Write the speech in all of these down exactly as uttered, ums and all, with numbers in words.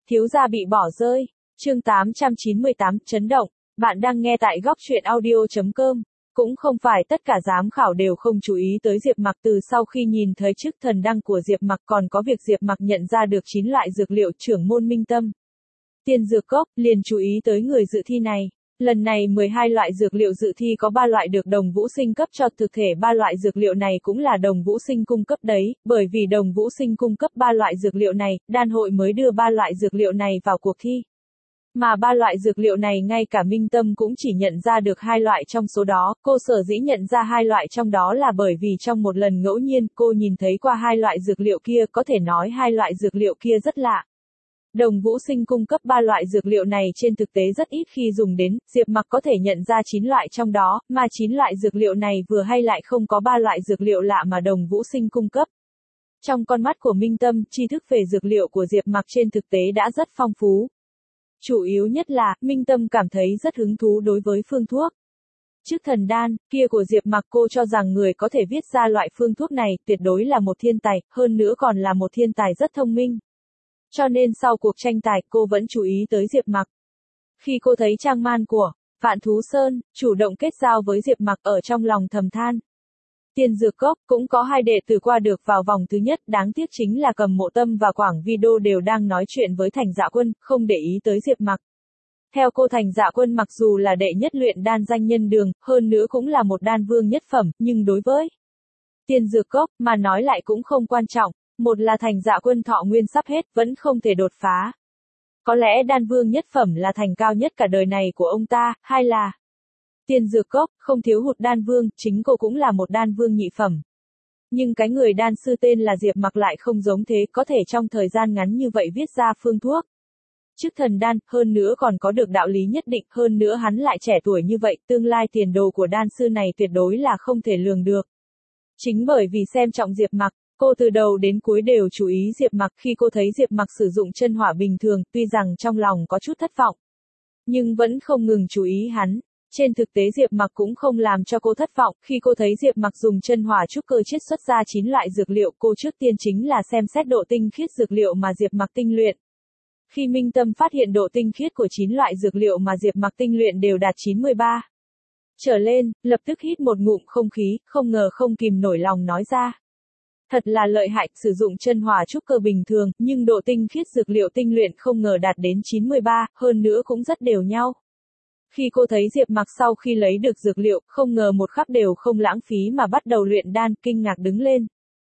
Thiếu gia bị bỏ rơi. Chương tám trăm chín mươi tám, chấn động. Bạn đang nghe tại góc truyện audio chấm com. Cũng không phải tất cả giám khảo đều không chú ý tới Diệp Mặc, từ sau khi nhìn thấy chức thần đăng của Diệp Mặc còn có việc Diệp Mặc nhận ra được chín loại dược liệu trưởng môn minh tâm. Tiên dược cốc, liền chú ý tới người dự thi này. Lần này mười hai loại dược liệu dự thi có ba loại được đồng vũ sinh cấp cho, thực thể ba loại dược liệu này cũng là đồng vũ sinh cung cấp đấy, bởi vì đồng vũ sinh cung cấp ba loại dược liệu này, đan hội mới đưa ba loại dược liệu này vào cuộc thi. Mà ba loại dược liệu này ngay cả Minh Tâm cũng chỉ nhận ra được hai loại trong số đó, cô sở dĩ nhận ra hai loại trong đó là bởi vì trong một lần ngẫu nhiên cô nhìn thấy qua hai loại dược liệu kia, có thể nói hai loại dược liệu kia rất lạ. Đồng vũ sinh cung cấp ba loại dược liệu này trên thực tế rất ít khi dùng đến, Diệp Mặc có thể nhận ra chín loại trong đó, mà chín loại dược liệu này vừa hay lại không có ba loại dược liệu lạ mà đồng vũ sinh cung cấp. Trong con mắt của Minh Tâm, tri thức về dược liệu của Diệp Mặc trên thực tế đã rất phong phú. Chủ yếu nhất là, Minh Tâm cảm thấy rất hứng thú đối với phương thuốc. Chức thần đan, kia của Diệp Mặc, cô cho rằng người có thể viết ra loại phương thuốc này, tuyệt đối là một thiên tài, hơn nữa còn là một thiên tài rất thông minh. Cho nên sau cuộc tranh tài, cô vẫn chú ý tới Diệp Mặc. Khi cô thấy trang man của Vạn Thú Sơn, chủ động kết giao với Diệp Mặc, ở trong lòng thầm than. Tiên dược cốc, cũng có hai đệ tử qua được vào vòng thứ nhất, đáng tiếc chính là Cầm Mộ Tâm và Quảng Vi Đô đều đang nói chuyện với Thành Dạ Quân, không để ý tới Diệp Mặc. Theo cô, Thành Dạ Quân mặc dù là đệ nhất luyện đan danh nhân đường, hơn nữa cũng là một đan vương nhất phẩm, nhưng đối với tiên dược cốc mà nói lại cũng không quan trọng. Một là Thành Dạ Quân thọ nguyên sắp hết, vẫn không thể đột phá. Có lẽ đan vương nhất phẩm là thành cao nhất cả đời này của ông ta, hai là tiên dược cốc, không thiếu hụt đan vương, chính cô cũng là một đan vương nhị phẩm. Nhưng cái người đan sư tên là Diệp Mặc lại không giống thế, có thể trong thời gian ngắn như vậy viết ra phương thuốc. Chức thần đan, hơn nữa còn có được đạo lý nhất định, hơn nữa hắn lại trẻ tuổi như vậy, tương lai tiền đồ của đan sư này tuyệt đối là không thể lường được. Chính bởi vì xem trọng Diệp Mặc, cô từ đầu đến cuối đều chú ý Diệp Mặc. Khi cô thấy Diệp Mặc sử dụng chân hỏa bình thường, tuy rằng trong lòng có chút thất vọng, nhưng vẫn không ngừng chú ý hắn. Trên thực tế Diệp Mặc cũng không làm cho cô thất vọng, khi cô thấy Diệp Mặc dùng chân hỏa trúc cơ chiết xuất ra chín loại dược liệu, cô trước tiên chính là xem xét độ tinh khiết dược liệu mà Diệp Mặc tinh luyện. Khi Minh Tâm phát hiện độ tinh khiết của chín loại dược liệu mà Diệp Mặc tinh luyện đều đạt chín mươi ba trở lên, lập tức hít một ngụm không khí, không ngờ không kìm nổi lòng nói ra. Thật là lợi hại, sử dụng chân hỏa trúc cơ bình thường, nhưng độ tinh khiết dược liệu tinh luyện không ngờ đạt đến chín mươi ba, hơn nữa cũng rất đều nhau. Khi cô thấy Diệp Mặc sau khi lấy được dược liệu, không ngờ một khắc đều không lãng phí mà bắt đầu luyện đan, kinh ngạc đứng lên.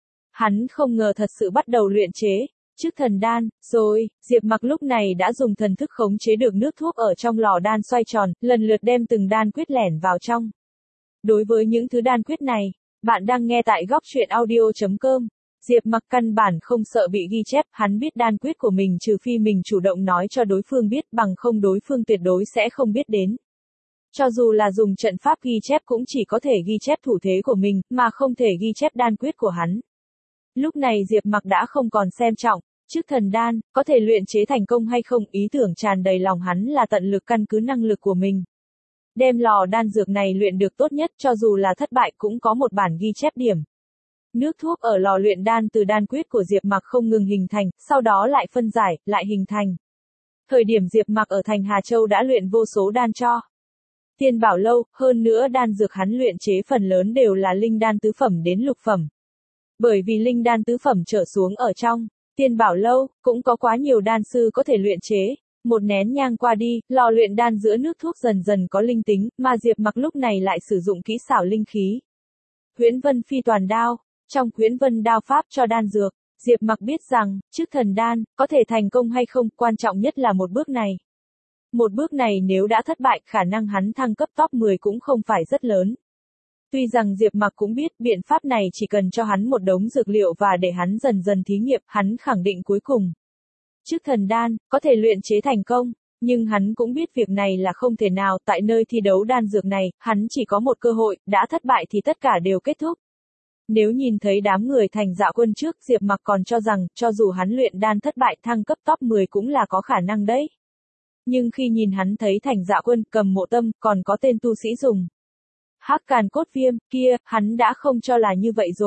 Hắn không ngờ thật sự bắt đầu luyện chế chức thần đan, rồi, Diệp Mặc lúc này đã dùng thần thức khống chế được nước thuốc ở trong lò đan xoay tròn, lần lượt đem từng đan quyết lẻn vào trong. Đối với những thứ đan quyết này, bạn đang nghe tại góc truyện audio chấm com. Diệp Mặc căn bản không sợ bị ghi chép, hắn biết đan quyết của mình trừ phi mình chủ động nói cho đối phương biết, bằng không đối phương tuyệt đối sẽ không biết đến. Cho dù là dùng trận pháp ghi chép cũng chỉ có thể ghi chép thủ thế của mình, mà không thể ghi chép đan quyết của hắn. Lúc này Diệp Mặc đã không còn xem trọng chức thần đan có thể luyện chế thành công hay không, ý tưởng tràn đầy lòng hắn là tận lực căn cứ năng lực của mình. Đem lò đan dược này luyện được tốt nhất, cho dù là thất bại cũng có một bản ghi chép điểm. Nước thuốc ở lò luyện đan từ đan quyết của Diệp Mặc không ngừng hình thành, sau đó lại phân giải, lại hình thành. Thời điểm Diệp Mặc ở thành Hà Châu đã luyện vô số đan cho Tiên Bảo Lâu, hơn nữa đan dược hắn luyện chế phần lớn đều là linh đan tứ phẩm đến lục phẩm. Bởi vì linh đan tứ phẩm trở xuống ở trong Tiên Bảo Lâu, cũng có quá nhiều đan sư có thể luyện chế. Một nén nhang qua đi, lò luyện đan giữa nước thuốc dần dần có linh tính, mà Diệp Mặc lúc này lại sử dụng kỹ xảo linh khí. Huyễn Vân Phi Toàn Đao. Trong Huyễn Vân đao pháp cho đan dược, Diệp Mặc biết rằng, chức thần đan, có thể thành công hay không, quan trọng nhất là một bước này. Một bước này nếu đã thất bại, khả năng hắn thăng cấp top mười cũng không phải rất lớn. Tuy rằng Diệp Mặc cũng biết, biện pháp này chỉ cần cho hắn một đống dược liệu và để hắn dần dần thí nghiệm, hắn khẳng định cuối cùng chức thần đan, có thể luyện chế thành công. Nhưng hắn cũng biết việc này là không thể nào, tại nơi thi đấu đan dược này, hắn chỉ có một cơ hội, đã thất bại thì tất cả đều kết thúc. Nếu nhìn thấy đám người Thành Dạ Quân trước, Diệp Mặc còn cho rằng, cho dù hắn luyện đan thất bại thăng cấp top mười cũng là có khả năng đấy. Nhưng khi nhìn hắn thấy Thành Dạ Quân, Cầm Mộ Tâm, còn có tên tu sĩ dùng Hắc Càn Cốt Viêm, kia, hắn đã không cho là như vậy rồi.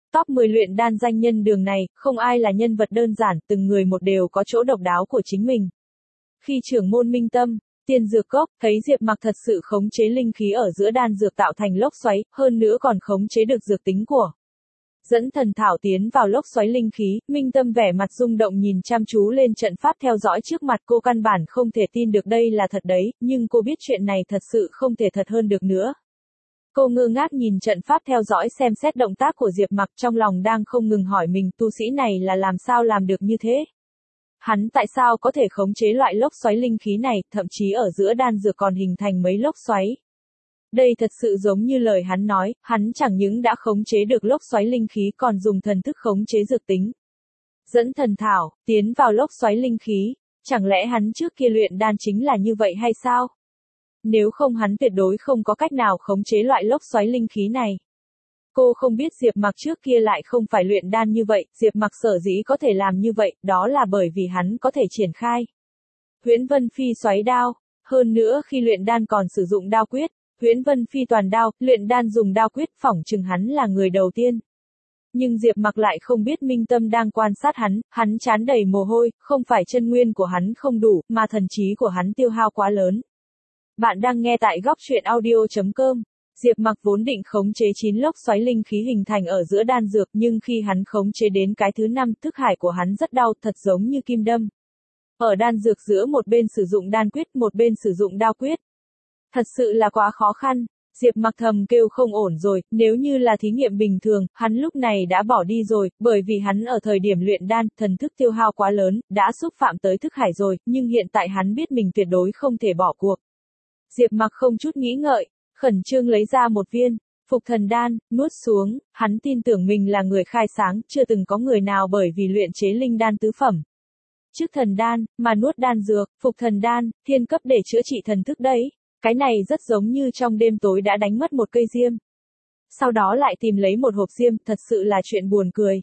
Top mười luyện đan danh nhân đường này, không ai là nhân vật đơn giản, từng người một đều có chỗ độc đáo của chính mình. Khi trưởng môn Minh Tâm, Tiên Dược Cốc, thấy Diệp Mặc thật sự khống chế linh khí ở giữa đan dược tạo thành lốc xoáy, hơn nữa còn khống chế được dược tính của dẫn thần thảo tiến vào lốc xoáy linh khí, Minh Tâm vẻ mặt rung động nhìn chăm chú lên trận pháp theo dõi trước mặt, cô căn bản không thể tin được đây là thật đấy, nhưng cô biết chuyện này thật sự không thể thật hơn được nữa. Cô ngơ ngác nhìn trận pháp theo dõi xem xét động tác của Diệp Mặc, trong lòng đang không ngừng hỏi mình, tu sĩ này là làm sao làm được như thế? Hắn tại sao có thể khống chế loại lốc xoáy linh khí này, thậm chí ở giữa đan dược còn hình thành mấy lốc xoáy? Đây thật sự giống như lời hắn nói, hắn chẳng những đã khống chế được lốc xoáy linh khí còn dùng thần thức khống chế dược tính. Dẫn thần thảo, tiến vào lốc xoáy linh khí, chẳng lẽ hắn trước kia luyện đan chính là như vậy hay sao? Nếu không hắn tuyệt đối không có cách nào khống chế loại lốc xoáy linh khí này. Cô không biết Diệp Mặc trước kia lại không phải luyện đan như vậy, Diệp Mặc sở dĩ có thể làm như vậy, đó là bởi vì hắn có thể triển khai Huyễn Vân Phi xoáy đao, hơn nữa khi luyện đan còn sử dụng đao quyết, Huyễn Vân Phi toàn đao, luyện đan dùng đao quyết, phỏng chừng hắn là người đầu tiên. Nhưng Diệp Mặc lại không biết Minh Tâm đang quan sát hắn, hắn trán đầy mồ hôi, không phải chân nguyên của hắn không đủ, mà thần trí của hắn tiêu hao quá lớn. Bạn đang nghe tại góc truyện audio chấm com. Diệp Mặc vốn định khống chế chín lốc xoáy linh khí hình thành ở giữa đan dược, nhưng khi hắn khống chế đến cái thứ năm, thức hải của hắn rất đau, thật giống như kim đâm. Ở đan dược giữa một bên sử dụng đan quyết, một bên sử dụng đao quyết. Thật sự là quá khó khăn. Diệp Mặc thầm kêu không ổn rồi, nếu như là thí nghiệm bình thường, hắn lúc này đã bỏ đi rồi, bởi vì hắn ở thời điểm luyện đan, thần thức tiêu hao quá lớn, đã xúc phạm tới thức hải rồi, nhưng hiện tại hắn biết mình tuyệt đối không thể bỏ cuộc. Diệp Mặc không chút nghĩ ngợi, khẩn trương lấy ra một viên Phục Thần Đan, nuốt xuống, hắn tin tưởng mình là người khai sáng, chưa từng có người nào bởi vì luyện chế linh đan tứ phẩm Chức Thần Đan mà nuốt đan dược. Phục Thần Đan, thiên cấp để chữa trị thần thức đấy. Cái này rất giống như trong đêm tối đã đánh mất một cây diêm, sau đó lại tìm lấy một hộp diêm, thật sự là chuyện buồn cười.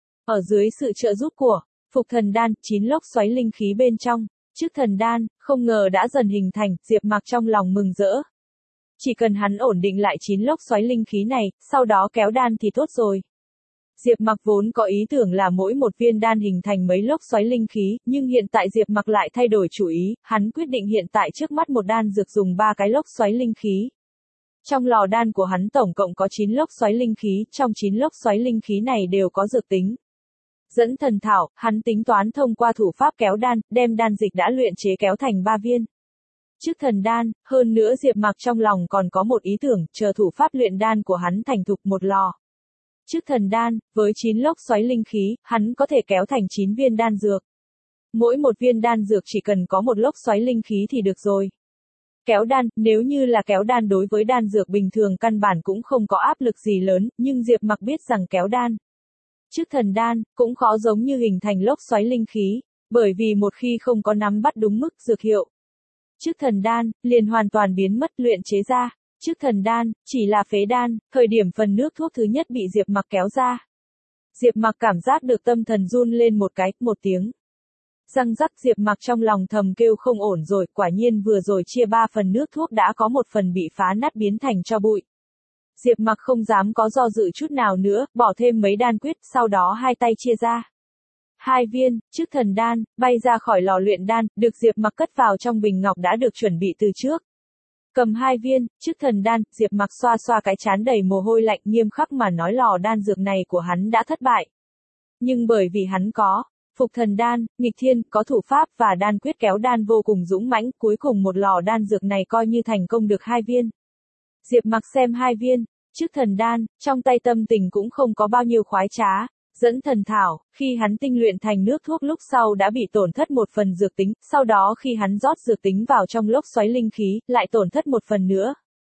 Ở dưới sự trợ giúp của Phục Thần Đan, chín lốc xoáy linh khí bên trong Chức Thần Đan, không ngờ đã dần hình thành, Diệp Mặc trong lòng mừng rỡ. Chỉ cần hắn ổn định lại chín lốc xoáy linh khí này, sau đó kéo đan thì tốt rồi. Diệp Mặc vốn có ý tưởng là mỗi một viên đan hình thành mấy lốc xoáy linh khí, nhưng hiện tại Diệp Mặc lại thay đổi chủ ý, hắn quyết định hiện tại trước mắt một đan dược dùng ba cái lốc xoáy linh khí. Trong lò đan của hắn tổng cộng có chín lốc xoáy linh khí, trong chín lốc xoáy linh khí này đều có dược tính. Dẫn thần thảo, hắn tính toán thông qua thủ pháp kéo đan, đem đan dịch đã luyện chế kéo thành ba viên Chức Thần Đan, hơn nữa Diệp Mặc trong lòng còn có một ý tưởng, chờ thủ pháp luyện đan của hắn thành thục một lò Chức Thần Đan, với chín lốc xoáy linh khí, hắn có thể kéo thành chín viên đan dược. Mỗi một viên đan dược chỉ cần có một lốc xoáy linh khí thì được rồi. Kéo đan, nếu như là kéo đan đối với đan dược bình thường căn bản cũng không có áp lực gì lớn, nhưng Diệp Mặc biết rằng kéo đan Chức Thần Đan cũng khó giống như hình thành lốc xoáy linh khí, bởi vì một khi không có nắm bắt đúng mức dược hiệu, Chức Thần Đan liền hoàn toàn biến mất. Luyện chế ra Chức Thần Đan chỉ là phế đan, thời điểm phần nước thuốc thứ nhất bị Diệp Mặc kéo ra, Diệp Mặc cảm giác được tâm thần run lên một cái, một tiếng răng rắc. Diệp Mặc trong lòng thầm kêu không ổn rồi, quả nhiên vừa rồi chia ba phần nước thuốc đã có một phần bị phá nát biến thành tro bụi. Diệp Mặc không dám có do dự chút nào nữa, bỏ thêm mấy đan quyết, sau đó hai tay chia ra. Hai viên Chức Thần Đan bay ra khỏi lò luyện đan, được Diệp Mặc cất vào trong bình ngọc đã được chuẩn bị từ trước. Cầm hai viên Chức Thần Đan, Diệp Mặc xoa xoa cái trán đầy mồ hôi lạnh, nghiêm khắc mà nói lò đan dược này của hắn đã thất bại. Nhưng bởi vì hắn có Phục Thần Đan, nghịch thiên, có thủ pháp và đan quyết kéo đan vô cùng dũng mãnh, cuối cùng một lò đan dược này coi như thành công được hai viên. Diệp Mặc xem hai viên Chức Thần Đan, trong tay tâm tình cũng không có bao nhiêu khoái trá. Dẫn thần thảo, khi hắn tinh luyện thành nước thuốc lúc sau đã bị tổn thất một phần dược tính, sau đó khi hắn rót dược tính vào trong lốc xoáy linh khí, lại tổn thất một phần nữa.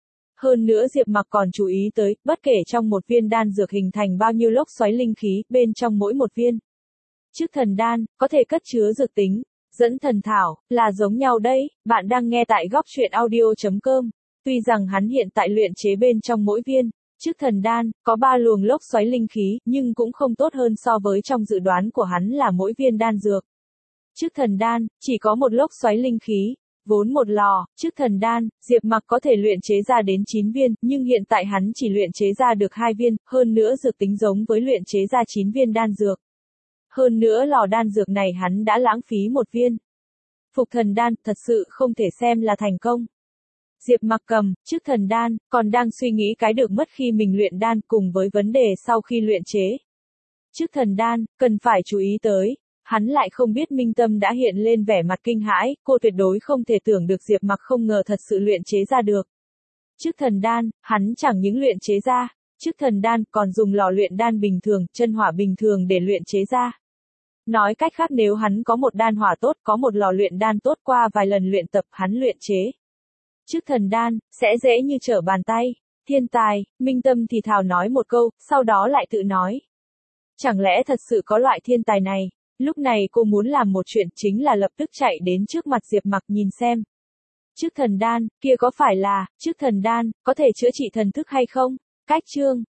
Hơn nữa Diệp Mặc còn chú ý tới, bất kể trong một viên đan dược hình thành bao nhiêu lốc xoáy linh khí, bên trong mỗi một viên Chức Thần Đan, có thể cất chứa dược tính. Dẫn thần thảo, là giống nhau đấy. Bạn đang nghe tại góc truyện audio chấm com. Tuy rằng hắn hiện tại luyện chế bên trong mỗi viên Chức Thần Đan có ba luồng lốc xoáy linh khí, nhưng cũng không tốt hơn so với trong dự đoán của hắn là mỗi viên đan dược Chức Thần Đan chỉ có một lốc xoáy linh khí. Vốn một lò, chức thần đan, Diệp Mặc có thể luyện chế ra đến chín viên, nhưng hiện tại hắn chỉ luyện chế ra được hai viên, hơn nữa dược tính giống với luyện chế ra chín viên đan dược. Hơn nữa lò đan dược này hắn đã lãng phí một viên. Phục thần đan, thật sự không thể xem là thành công. Diệp Mặc cầm, chức thần đan, còn đang suy nghĩ cái được mất khi mình luyện đan cùng với vấn đề sau khi luyện chế. Chức thần đan, cần phải chú ý tới. Hắn lại không biết Minh Tâm đã hiện lên vẻ mặt kinh hãi, cô tuyệt đối không thể tưởng được Diệp Mặc không ngờ thật sự luyện chế ra được. Chức thần đan, hắn chẳng những luyện chế ra, chức thần đan còn dùng lò luyện đan bình thường, chân hỏa bình thường để luyện chế ra. Nói cách khác nếu hắn có một đan hỏa tốt, có một lò luyện đan tốt qua vài lần luyện tập hắn luyện chế. Chức thần đan, sẽ dễ như trở bàn tay. Thiên tài, Minh Tâm thì thào nói một câu, sau đó lại tự nói. Chẳng lẽ thật sự có loại thiên tài này? Lúc này cô muốn làm một chuyện chính là lập tức chạy đến trước mặt Diệp Mặc nhìn xem. Chức thần đan, kia có phải là, chức thần đan, có thể chữa trị thần thức hay không? Cách chương